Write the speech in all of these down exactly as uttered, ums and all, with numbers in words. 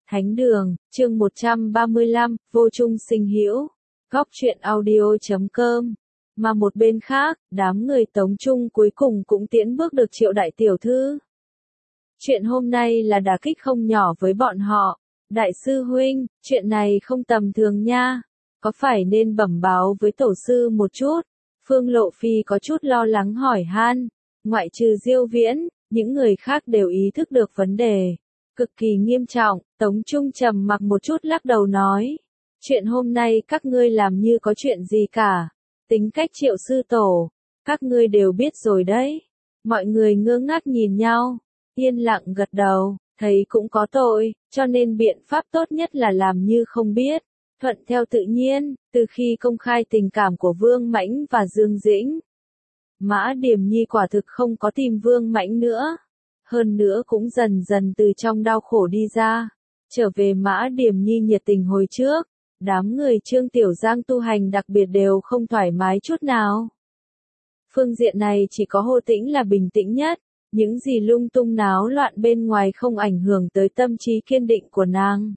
Thánh đường, chương một trăm ba mươi lăm, vô trung sinh hữu. Góc truyện audio chấm com. Mà một bên khác, đám người Tống Trung cuối cùng cũng tiễn bước được Triệu đại tiểu thư. Chuyện hôm nay là đả kích không nhỏ với bọn họ. Đại sư huynh, chuyện này không tầm thường nha. Có phải nên bẩm báo với tổ sư một chút? Phương Lộ Phi có chút lo lắng hỏi han. Ngoại trừ Diêu Viễn, những người khác đều ý thức được vấn đề. Cực kỳ nghiêm trọng, Tống Trung trầm mặc một chút lắc đầu nói. Chuyện hôm nay các ngươi làm như có chuyện gì cả. Tính cách Triệu sư tổ, các ngươi đều biết rồi đấy. Mọi người ngơ ngác nhìn nhau, yên lặng gật đầu, thấy cũng có tội, cho nên biện pháp tốt nhất là làm như không biết. Thuận theo tự nhiên, từ khi công khai tình cảm của Vương Mãnh và Dương Dĩnh, Mã Điềm Nhi quả thực không có tìm Vương Mãnh nữa. Hơn nữa cũng dần dần từ trong đau khổ đi ra. Trở về Mã Điềm Nhi nhiệt tình hồi trước, đám người Trương Tiểu Giang tu hành đặc biệt đều không thoải mái chút nào. Phương diện này chỉ có Hồ Tĩnh là bình tĩnh nhất, những gì lung tung náo loạn bên ngoài không ảnh hưởng tới tâm trí kiên định của nàng.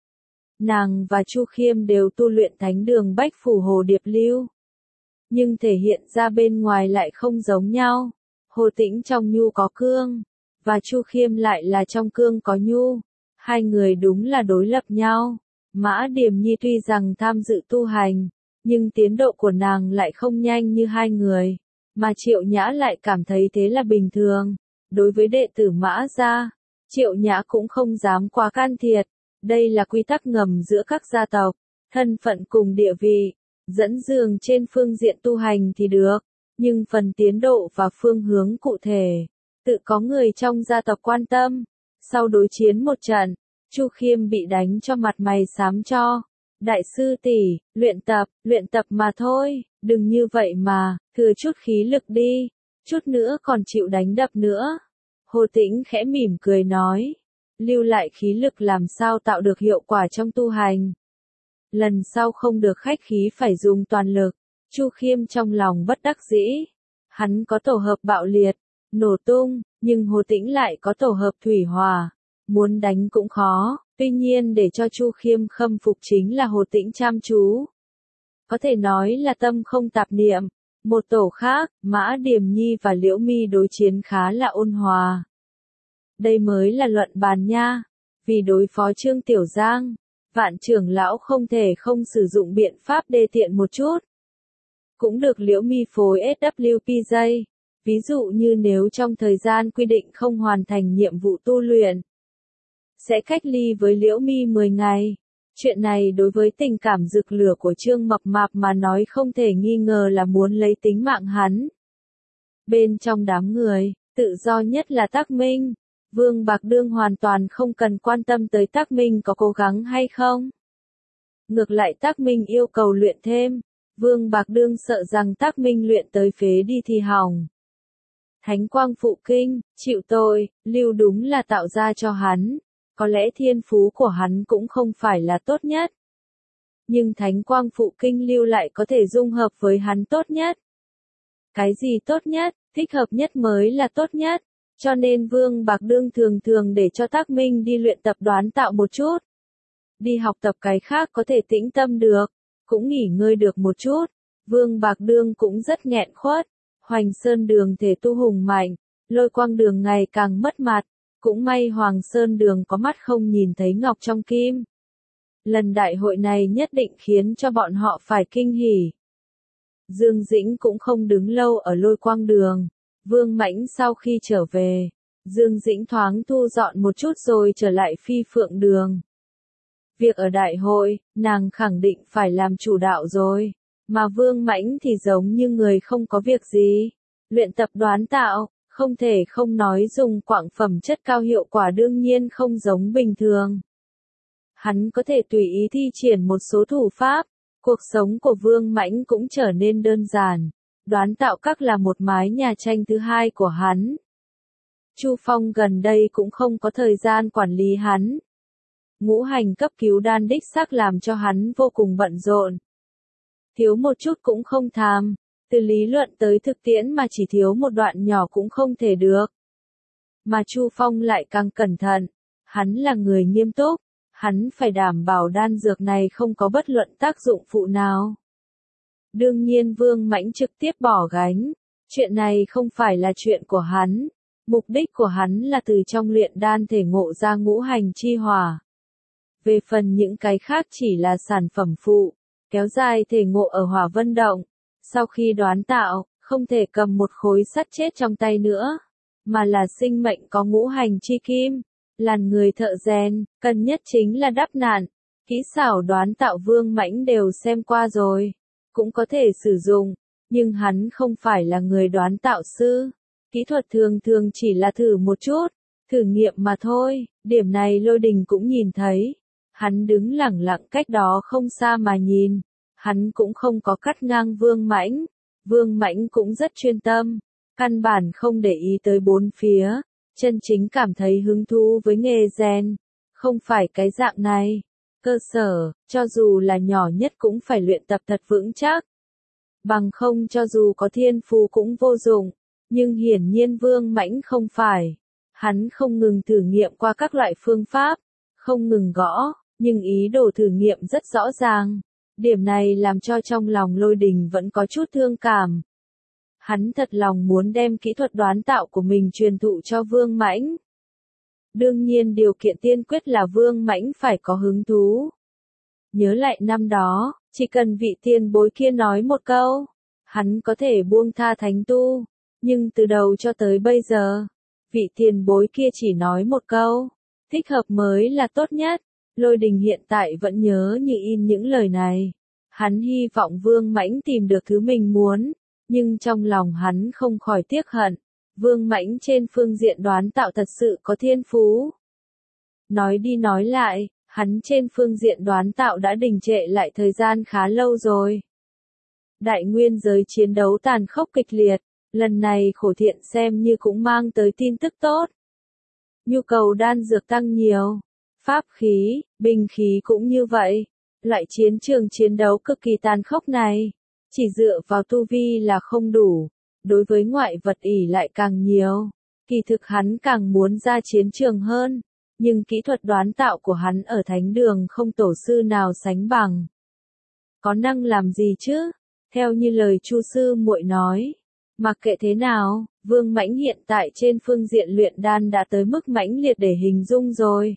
Nàng và Chu Khiêm đều tu luyện thánh đường Bách Phủ Hồ Điệp Lưu. Nhưng thể hiện ra bên ngoài lại không giống nhau. Hồ Tĩnh trong nhu có cương, và Chu Khiêm lại là trong cương có nhu. Hai người đúng là đối lập nhau. Mã Điềm Nhi tuy rằng tham dự tu hành, nhưng tiến độ của nàng lại không nhanh như hai người. Mà Triệu Nhã lại cảm thấy thế là bình thường. Đối với đệ tử Mã gia, Triệu Nhã cũng không dám quá can thiệp. Đây là quy tắc ngầm giữa các gia tộc, thân phận cùng địa vị. Dẫn đường trên phương diện tu hành thì được, nhưng phần tiến độ và phương hướng cụ thể, tự có người trong gia tộc quan tâm. Sau đối chiến một trận, Chu Khiêm bị đánh cho mặt mày xám cho. Đại sư tỷ, luyện tập, luyện tập mà thôi, đừng như vậy mà, thừa chút khí lực đi, chút nữa còn chịu đánh đập nữa. Hồ Tĩnh khẽ mỉm cười nói, lưu lại khí lực làm sao tạo được hiệu quả trong tu hành. Lần sau không được khách khí phải dùng toàn lực. Chu Khiêm trong lòng bất đắc dĩ. Hắn có tổ hợp bạo liệt, nổ tung, nhưng Hồ Tĩnh lại có tổ hợp thủy hòa. Muốn đánh cũng khó, tuy nhiên để cho Chu Khiêm khâm phục chính là Hồ Tĩnh chăm chú. Có thể nói là tâm không tạp niệm. Một tổ khác, Mã Điềm Nhi và Liễu Mi đối chiến khá là ôn hòa. Đây mới là luận bàn nha. Vì đối phó Trương Tiểu Giang, Vạn trưởng lão không thể không sử dụng biện pháp đê tiện một chút. Cũng được Liễu Mi phối ét vê pê giây. Ví dụ như nếu trong thời gian quy định không hoàn thành nhiệm vụ tu luyện, sẽ cách ly với Liễu Mi mười ngày. Chuyện này đối với tình cảm rực lửa của Trương Mập Mạp mà nói không thể nghi ngờ là muốn lấy tính mạng hắn. Bên trong đám người, tự do nhất là Tắc Minh. Vương Bạc Đương hoàn toàn không cần quan tâm tới Tắc Minh có cố gắng hay không. Ngược lại Tắc Minh yêu cầu luyện thêm. Vương Bạc Đương sợ rằng Tắc Minh luyện tới phế đi thì hỏng. Thánh quang phụ kinh, chịu tội, lưu đúng là tạo ra cho hắn. Có lẽ thiên phú của hắn cũng không phải là tốt nhất. Nhưng thánh quang phụ kinh lưu lại có thể dung hợp với hắn tốt nhất. Cái gì tốt nhất, thích hợp nhất mới là tốt nhất. Cho nên Vương Bạc Đương thường thường để cho Tắc Minh đi luyện tập đoán tạo một chút. Đi học tập cái khác có thể tĩnh tâm được, cũng nghỉ ngơi được một chút. Vương Bạc Đương cũng rất nghẹn khuất. Hoành Sơn Đường thể tu hùng mạnh, Lôi Quang Đường ngày càng mất mặt. Cũng may Hoàng Sơn Đường có mắt không nhìn thấy ngọc trong kim. Lần đại hội này nhất định khiến cho bọn họ phải kinh hỉ. Dương Dĩnh cũng không đứng lâu ở Lôi Quang Đường. Vương Mãnh sau khi trở về, Dương Dĩnh thoáng thu dọn một chút rồi trở lại Phi Phượng Đường. Việc ở đại hội, nàng khẳng định phải làm chủ đạo rồi, mà Vương Mãnh thì giống như người không có việc gì. Luyện tập đoán tạo, không thể không nói dùng quặng phẩm chất cao hiệu quả đương nhiên không giống bình thường. Hắn có thể tùy ý thi triển một số thủ pháp, cuộc sống của Vương Mãnh cũng trở nên đơn giản. Đoán tạo các là một mái nhà tranh thứ hai của hắn. Chu Phong gần đây cũng không có thời gian quản lý hắn. Ngũ hành cấp cứu đan đích xác làm cho hắn vô cùng bận rộn. Thiếu một chút cũng không tham, từ lý luận tới thực tiễn mà chỉ thiếu một đoạn nhỏ cũng không thể được. Mà Chu Phong lại càng cẩn thận, hắn là người nghiêm túc, Hắn phải đảm bảo đan dược này không có bất luận tác dụng phụ nào. Đương nhiên Vương Mãnh trực tiếp bỏ gánh. Chuyện này không phải là chuyện của hắn. Mục đích của hắn là từ trong luyện đan thể ngộ ra ngũ hành chi hỏa. Về phần những cái khác chỉ là sản phẩm phụ, kéo dài thể ngộ ở Hỏa Vân Động. Sau khi đoán tạo, không thể cầm một khối sắt chết trong tay nữa, mà là sinh mệnh có ngũ hành chi kim. Làn người thợ rèn, cần nhất chính là đắp nạn. Kỹ xảo đoán tạo Vương Mãnh đều xem qua rồi, cũng có thể sử dụng, nhưng hắn không phải là người đoán tạo sư. Kỹ thuật thường thường chỉ là thử một chút, thử nghiệm mà thôi, điểm này Lôi Đình cũng nhìn thấy. Hắn đứng lẳng lặng cách đó không xa mà nhìn, hắn cũng không có cắt ngang Vương Mãnh. Vương Mãnh cũng rất chuyên tâm, căn bản không để ý tới bốn phía, chân chính cảm thấy hứng thú với nghề rèn, không phải cái dạng này. Cơ sở, cho dù là nhỏ nhất cũng phải luyện tập thật vững chắc. Bằng không cho dù có thiên phú cũng vô dụng, nhưng hiển nhiên Vương Mãnh không phải. Hắn không ngừng thử nghiệm qua các loại phương pháp, không ngừng gõ, nhưng ý đồ thử nghiệm rất rõ ràng. Điểm này làm cho trong lòng Lôi Đình vẫn có chút thương cảm. Hắn thật lòng muốn đem kỹ thuật đoán tạo của mình truyền thụ cho Vương Mãnh. Đương nhiên điều kiện tiên quyết là Vương Mãnh phải có hứng thú. Nhớ lại năm đó, chỉ cần vị tiền bối kia nói một câu, hắn có thể buông tha thánh tu. Nhưng từ đầu cho tới bây giờ, vị tiền bối kia chỉ nói một câu, thích hợp mới là tốt nhất. Lôi Đình hiện tại vẫn nhớ như in những lời này. Hắn hy vọng Vương Mãnh tìm được thứ mình muốn, nhưng trong lòng hắn không khỏi tiếc hận. Vương Mãnh trên phương diện đoán tạo thật sự có thiên phú. Nói đi nói lại, hắn trên phương diện đoán tạo đã đình trệ lại thời gian khá lâu rồi. Đại nguyên giới chiến đấu tàn khốc kịch liệt, lần này Khổ Thiện xem như cũng mang tới tin tức tốt. Nhu cầu đan dược tăng nhiều, pháp khí, binh khí cũng như vậy. Loại chiến trường chiến đấu cực kỳ tàn khốc này, chỉ dựa vào tu vi là không đủ, đối với ngoại vật ỷ lại càng nhiều. Kỳ thực hắn càng muốn ra chiến trường hơn, nhưng kỹ thuật đoán tạo của hắn ở thánh đường không tổ sư nào sánh bằng. Có năng làm gì chứ? Theo như lời Chu sư muội nói, mặc kệ thế nào, Vương Mãnh hiện tại trên phương diện luyện đan đã tới mức mãnh liệt để hình dung rồi.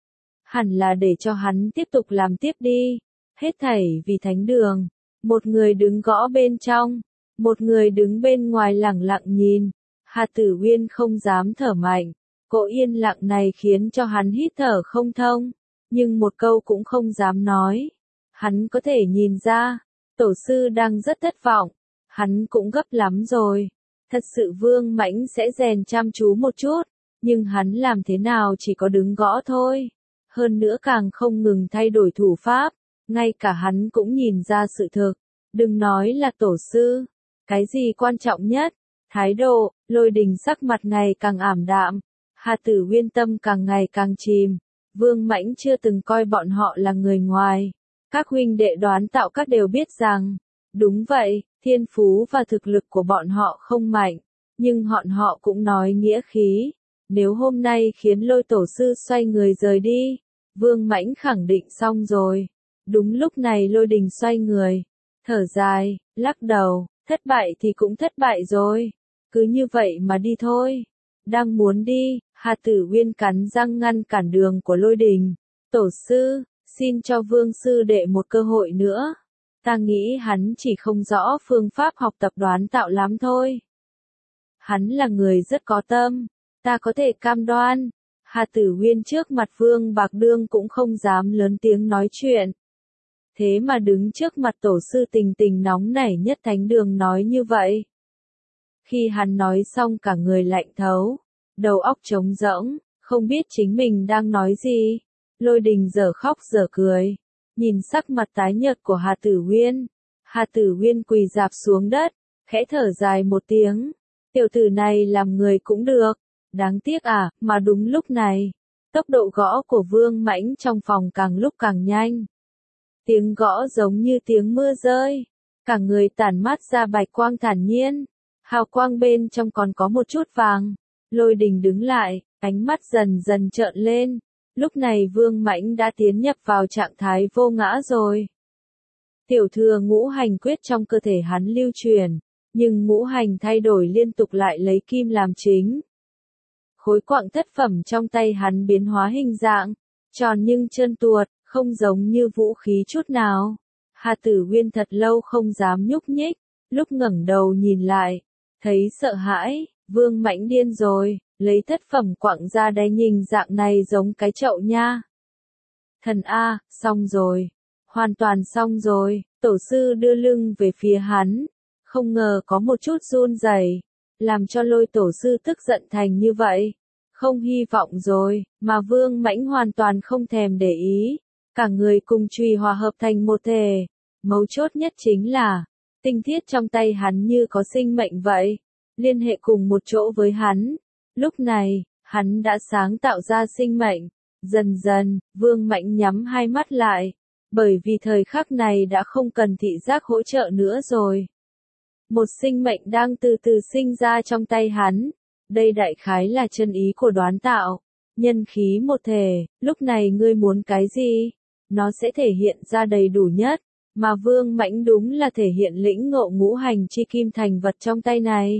Hẳn là để cho hắn tiếp tục làm tiếp đi, hết thảy vì thánh đường. Một người đứng gõ bên trong, một người đứng bên ngoài lẳng lặng nhìn. Hà Tử Uyên không dám thở mạnh, cỗ yên lặng này khiến cho hắn hít thở không thông, nhưng một câu cũng không dám nói. Hắn có thể nhìn ra, tổ sư đang rất thất vọng, hắn cũng gấp lắm rồi. Thật sự Vương Mãnh sẽ rèn chăm chú một chút, nhưng hắn làm thế nào chỉ có đứng gõ thôi. Hơn nữa càng không ngừng thay đổi thủ pháp, ngay cả hắn cũng nhìn ra sự thực. Đừng nói là tổ sư, cái gì quan trọng nhất? Thái độ. Lôi Đình sắc mặt ngày càng ảm đạm, Hà Tử Uyên tâm càng ngày càng chìm. Vương Mãnh chưa từng coi bọn họ là người ngoài. Các huynh đệ đoán tạo các đều biết rằng, đúng vậy, thiên phú và thực lực của bọn họ không mạnh, nhưng bọn họ cũng nói nghĩa khí. Nếu hôm nay khiến Lôi tổ sư xoay người rời đi, Vương Mãnh khẳng định xong rồi. Đúng lúc này Lôi Đình xoay người, thở dài, lắc đầu, thất bại thì cũng thất bại rồi. Cứ như vậy mà đi thôi. Đang muốn đi, Hà Tử Uyên cắn răng ngăn cản đường của Lôi Đình. Tổ sư, xin cho Vương sư đệ một cơ hội nữa. Ta nghĩ hắn chỉ không rõ phương pháp học tập đoán tạo lắm thôi. Hắn là người rất có tâm, ta có thể cam đoan. Hà Tử Uyên trước mặt Vương Bạc Đương cũng không dám lớn tiếng nói chuyện. Thế mà đứng trước mặt tổ sư Tình Tình nóng nảy nhất thánh đường nói như vậy. Khi hắn nói xong cả người lạnh thấu, đầu óc trống rỗng, không biết chính mình đang nói gì. Lôi Đình dở khóc dở cười, nhìn sắc mặt tái nhợt của Hà Tử Uyên. Hà Tử Uyên quỳ rạp xuống đất, khẽ thở dài một tiếng. Tiểu tử này làm người cũng được, đáng tiếc à, mà đúng lúc này, tốc độ gõ của Vương Mãnh trong phòng càng lúc càng nhanh. Tiếng gõ giống như tiếng mưa rơi, cả người tản mát ra bạch quang thản nhiên, hào quang bên trong còn có một chút vàng. Lôi Đình đứng lại, ánh mắt dần dần trợn lên, Lúc này Vương Mãnh đã tiến nhập vào trạng thái vô ngã rồi. Tiểu thừa ngũ hành quyết trong cơ thể hắn lưu truyền, nhưng ngũ hành thay đổi liên tục lại lấy kim làm chính. Khối quặng thất phẩm trong tay hắn biến hóa hình dạng, tròn nhưng trơn tuột, không giống như vũ khí chút nào. Hà Tử Uyên thật lâu không dám nhúc nhích, lúc ngẩng đầu nhìn lại, thấy sợ hãi, Vương Mãnh điên rồi, lấy thất phẩm quặng ra đây nhìn dạng này giống cái chậu nha. Thần A, xong rồi, hoàn toàn xong rồi, tổ sư đưa lưng về phía hắn, không ngờ có một chút run rẩy, làm cho Lôi tổ sư tức giận thành như vậy. Không hy vọng rồi, mà Vương Mãnh hoàn toàn không thèm để ý, cả người cùng chùy hòa hợp thành một thể. Mấu chốt nhất chính là, tinh thiết trong tay hắn như có sinh mệnh vậy, liên hệ cùng một chỗ với hắn. Lúc này, hắn đã sáng tạo ra sinh mệnh. Dần dần, Vương Mãnh nhắm hai mắt lại, bởi vì thời khắc này đã không cần thị giác hỗ trợ nữa rồi. Một sinh mệnh đang từ từ sinh ra trong tay hắn. Đây đại khái là chân ý của đoán tạo. Nhân khí một thể, lúc này ngươi muốn cái gì? Nó sẽ thể hiện ra đầy đủ nhất. Mà Vương Mãnh đúng là thể hiện lĩnh ngộ ngũ hành chi kim thành vật trong tay này.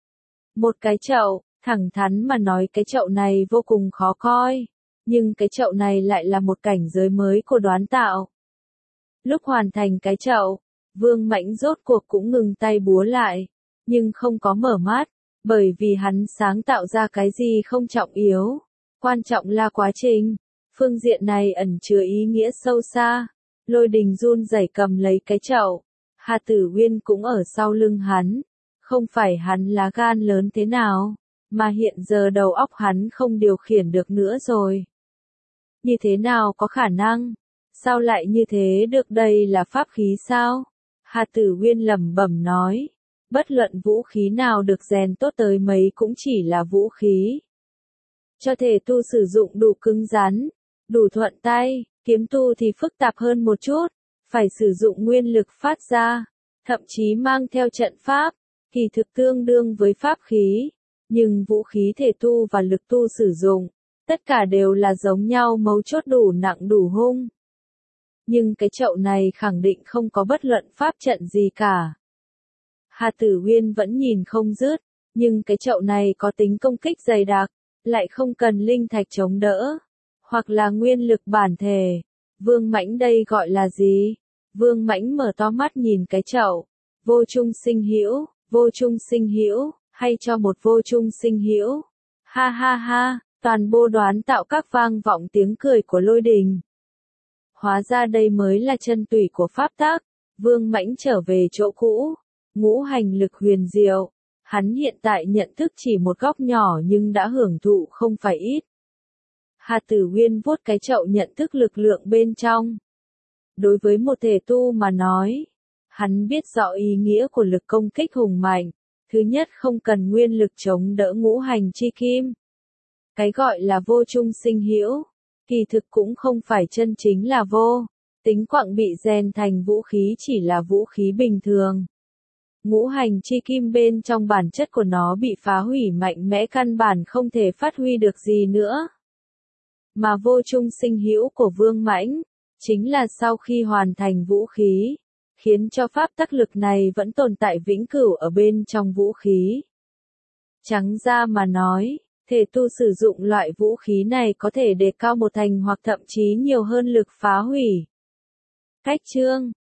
Một cái chậu, thẳng thắn mà nói cái chậu này vô cùng khó coi. Nhưng cái chậu này lại là một cảnh giới mới của đoán tạo. Lúc hoàn thành cái chậu, Vương Mãnh rốt cuộc cũng ngừng tay búa lại. Nhưng không có mở mắt. Bởi vì hắn sáng tạo ra cái gì không trọng yếu. Quan trọng là quá trình. Phương diện này ẩn chứa ý nghĩa sâu xa. Lôi Đình run rẩy cầm lấy cái chậu. Hà Tử Uyên cũng ở sau lưng hắn. Không phải hắn lá gan lớn thế nào, mà hiện giờ đầu óc hắn không điều khiển được nữa rồi. Như thế nào có khả năng? Sao lại như thế được, đây là pháp khí sao? Hà Tử Uyên lẩm bẩm nói. Bất luận vũ khí nào được rèn tốt tới mấy cũng chỉ là vũ khí. Cho thể tu sử dụng đủ cứng rắn, đủ thuận tay, kiếm tu thì phức tạp hơn một chút, phải sử dụng nguyên lực phát ra, thậm chí mang theo trận pháp, kỳ thực tương đương với pháp khí. Nhưng vũ khí thể tu và lực tu sử dụng, tất cả đều là giống nhau, mấu chốt đủ nặng đủ hung. Nhưng cái chậu này khẳng định không có bất luận pháp trận gì cả. Hà Tử Uyên vẫn nhìn không dứt, nhưng cái chậu này có tính công kích dày đặc, lại không cần linh thạch chống đỡ, hoặc là nguyên lực bản thể. Vương Mãnh đây gọi là gì? Vương Mãnh mở to mắt nhìn cái chậu. Vô trung sinh hữu, vô trung sinh hữu, hay cho một vô trung sinh hữu. Ha ha ha, toàn bộ đoán tạo các vang vọng tiếng cười của Lôi Đình. Hóa ra đây mới là chân tủy của pháp tắc. Vương Mãnh trở về chỗ cũ. Ngũ hành lực huyền diệu, hắn hiện tại nhận thức chỉ một góc nhỏ nhưng đã hưởng thụ không phải ít. Hà Tử Uyên vuốt cái chậu nhận thức lực lượng bên trong. Đối với một thể tu mà nói, hắn biết rõ ý nghĩa của lực công kích hùng mạnh. Thứ nhất, không cần nguyên lực chống đỡ ngũ hành chi kim. Cái gọi là vô trung sinh hữu, kỳ thực cũng không phải chân chính là vô. Tính quặng bị rèn thành vũ khí chỉ là vũ khí bình thường. Ngũ hành chi kim bên trong bản chất của nó bị phá hủy mạnh mẽ, căn bản không thể phát huy được gì nữa. Mà vô trung sinh hữu của Vương Mãnh, chính là sau khi hoàn thành vũ khí, khiến cho pháp tắc lực này vẫn tồn tại vĩnh cửu ở bên trong vũ khí. Trắng ra mà nói, thể tu sử dụng loại vũ khí này có thể đề cao một thành hoặc thậm chí nhiều hơn lực phá hủy. Cách chương